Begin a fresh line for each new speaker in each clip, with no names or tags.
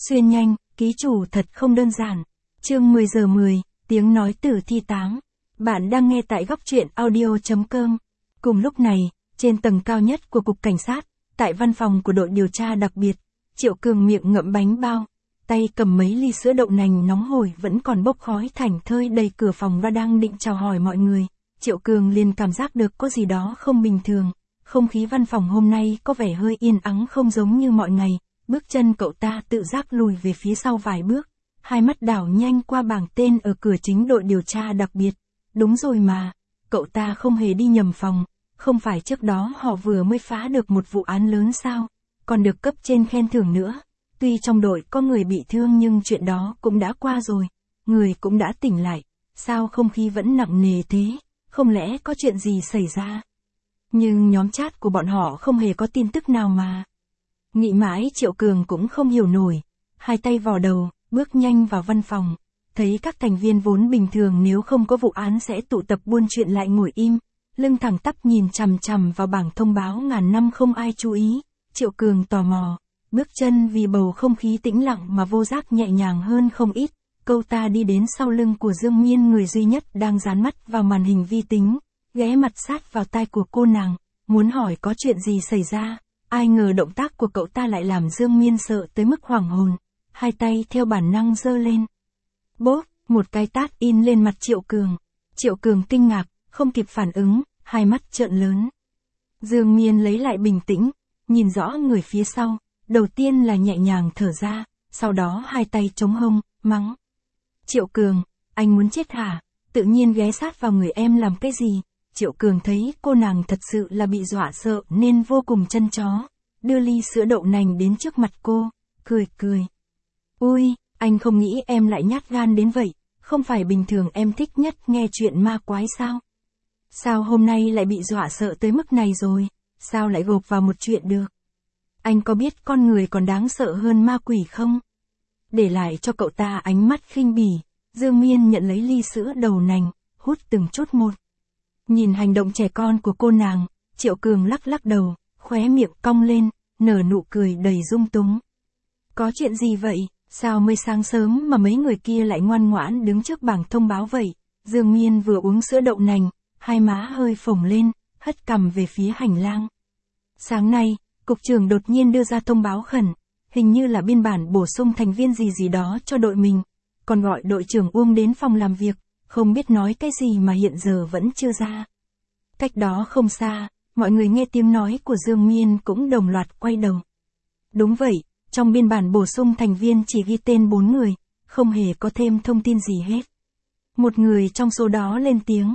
Xuyên nhanh, ký chủ thật không đơn giản. Chương 10 giờ 10, tiếng nói tử thi táng. Bạn đang nghe tại góc truyện audio.com. Cùng lúc này, trên tầng cao nhất của cục cảnh sát, tại văn phòng của đội điều tra đặc biệt, Triệu Cường miệng ngậm bánh bao, tay cầm mấy ly sữa đậu nành nóng hổi vẫn còn bốc khói thảnh thơi đầy cửa phòng và đang định chào hỏi mọi người. Triệu Cường liền cảm giác được có gì đó không bình thường, không khí văn phòng hôm nay có vẻ hơi yên ắng không giống như mọi ngày. Bước chân cậu ta tự giác lùi về phía sau vài bước, hai mắt đảo nhanh qua bảng tên ở cửa chính đội điều tra đặc biệt. Đúng rồi mà, cậu ta không hề đi nhầm phòng, không phải trước đó họ vừa mới phá được một vụ án lớn sao, còn được cấp trên khen thưởng nữa. Tuy trong đội có người bị thương nhưng chuyện đó cũng đã qua rồi, người cũng đã tỉnh lại, sao không khí vẫn nặng nề thế, không lẽ có chuyện gì xảy ra? Nhưng nhóm chat của bọn họ không hề có tin tức nào mà. Nghĩ mãi Triệu Cường cũng không hiểu nổi, hai tay vò đầu, bước nhanh vào văn phòng, thấy các thành viên vốn bình thường nếu không có vụ án sẽ tụ tập buôn chuyện lại ngồi im, lưng thẳng tắp nhìn chằm chằm vào bảng thông báo ngàn năm không ai chú ý. Triệu Cường tò mò, bước chân vì bầu không khí tĩnh lặng mà vô giác nhẹ nhàng hơn không ít, câu ta đi đến sau lưng của Dương Miên, người duy nhất đang dán mắt vào màn hình vi tính, ghé mặt sát vào tai của cô nàng, muốn hỏi có chuyện gì xảy ra. Ai ngờ động tác của cậu ta lại làm Dương Miên sợ tới mức hoảng hồn, hai tay theo bản năng giơ lên. Bốp, một cái tát in lên mặt Triệu Cường. Triệu Cường kinh ngạc, không kịp phản ứng, hai mắt trợn lớn. Dương Miên lấy lại bình tĩnh, nhìn rõ người phía sau, đầu tiên là nhẹ nhàng thở ra, sau đó hai tay chống hông, mắng. Triệu Cường, anh muốn chết hả? Tự nhiên ghé sát vào người em làm cái gì? Triệu Cường thấy cô nàng thật sự là bị dọa sợ nên vô cùng chân chó, đưa ly sữa đậu nành đến trước mặt cô, cười. Ui, anh không nghĩ em lại nhát gan đến vậy, không phải bình thường em thích nhất nghe chuyện ma quái sao? Sao hôm nay lại bị dọa sợ tới mức này rồi, sao lại gộp vào một chuyện được? Anh có biết con người còn đáng sợ hơn ma quỷ không? Để lại cho cậu ta ánh mắt khinh bỉ, Dương Miên nhận lấy ly sữa đậu nành, hút từng chút một. Nhìn hành động trẻ con của cô nàng, Triệu Cường lắc đầu, khóe miệng cong lên, nở nụ cười đầy dung túng. Có chuyện gì vậy, sao mới sáng sớm mà mấy người kia lại ngoan ngoãn đứng trước bảng thông báo vậy? Dương Miên vừa uống sữa đậu nành, hai má hơi phồng lên, hất cằm về phía hành lang. Sáng nay, cục trưởng đột nhiên đưa ra thông báo khẩn, hình như là biên bản bổ sung thành viên gì đó cho đội mình, còn gọi đội trưởng Uông đến phòng làm việc. Không biết nói cái gì mà hiện giờ vẫn chưa ra. Cách đó không xa, mọi người nghe tiếng nói của Dương Miên cũng đồng loạt quay đầu. Đúng vậy, trong biên bản bổ sung thành viên chỉ ghi tên 4 người, không hề có thêm thông tin gì hết. Một người trong số đó lên tiếng,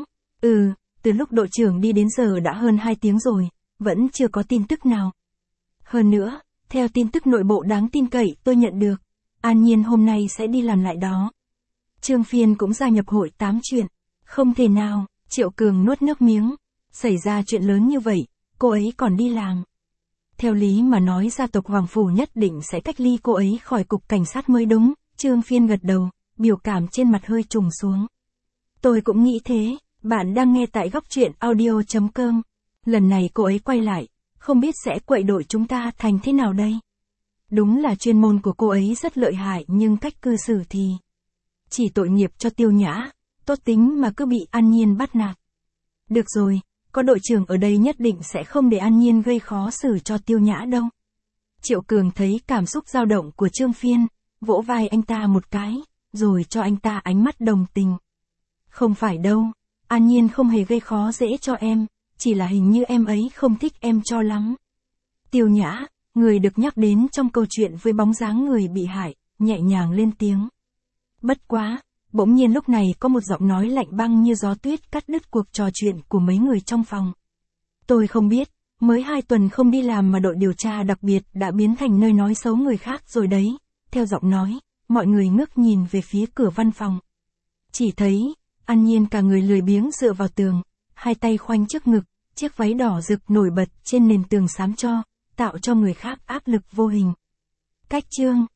từ lúc đội trưởng đi đến giờ đã hơn 2 tiếng rồi, vẫn chưa có tin tức nào. Hơn nữa, theo tin tức nội bộ đáng tin cậy tôi nhận được, An Nhiên hôm nay sẽ đi làm lại đó. Trương Phiên cũng gia nhập hội tám chuyện. Không thể nào, Triệu Cường nuốt nước miếng. Xảy ra chuyện lớn như vậy, cô ấy còn đi làm. Theo lý mà nói gia tộc Hoàng Phủ nhất định sẽ cách ly cô ấy khỏi cục cảnh sát mới đúng. Trương Phiên gật đầu, biểu cảm trên mặt hơi trùng xuống. Tôi cũng nghĩ thế, bạn đang nghe tại góc truyện audio.com. Lần này cô ấy quay lại, không biết sẽ quậy đội chúng ta thành thế nào đây. Đúng là chuyên môn của cô ấy rất lợi hại nhưng cách cư xử thì... Chỉ tội nghiệp cho Tiêu Nhã, tốt tính mà cứ bị An Nhiên bắt nạt. Được rồi, có đội trưởng ở đây nhất định sẽ không để An Nhiên gây khó xử cho Tiêu Nhã đâu. Triệu Cường thấy cảm xúc dao động của Trương Phiên, vỗ vai anh ta một cái, rồi cho anh ta ánh mắt đồng tình. Không phải đâu, An Nhiên không hề gây khó dễ cho em, chỉ là hình như em ấy không thích em cho lắm. Tiêu Nhã, người được nhắc đến trong câu chuyện với bóng dáng người bị hại, nhẹ nhàng lên tiếng. Bất quá, bỗng nhiên lúc này có một giọng nói lạnh băng như gió tuyết cắt đứt cuộc trò chuyện của mấy người trong phòng. Tôi không biết, mới 2 tuần không đi làm mà đội điều tra đặc biệt đã biến thành nơi nói xấu người khác rồi đấy. Theo giọng nói, mọi người ngước nhìn về phía cửa văn phòng. Chỉ thấy, An Nhiên cả người lười biếng dựa vào tường, hai tay khoanh trước ngực, chiếc váy đỏ rực nổi bật trên nền tường xám cho, tạo cho người khác áp lực vô hình. Cách chương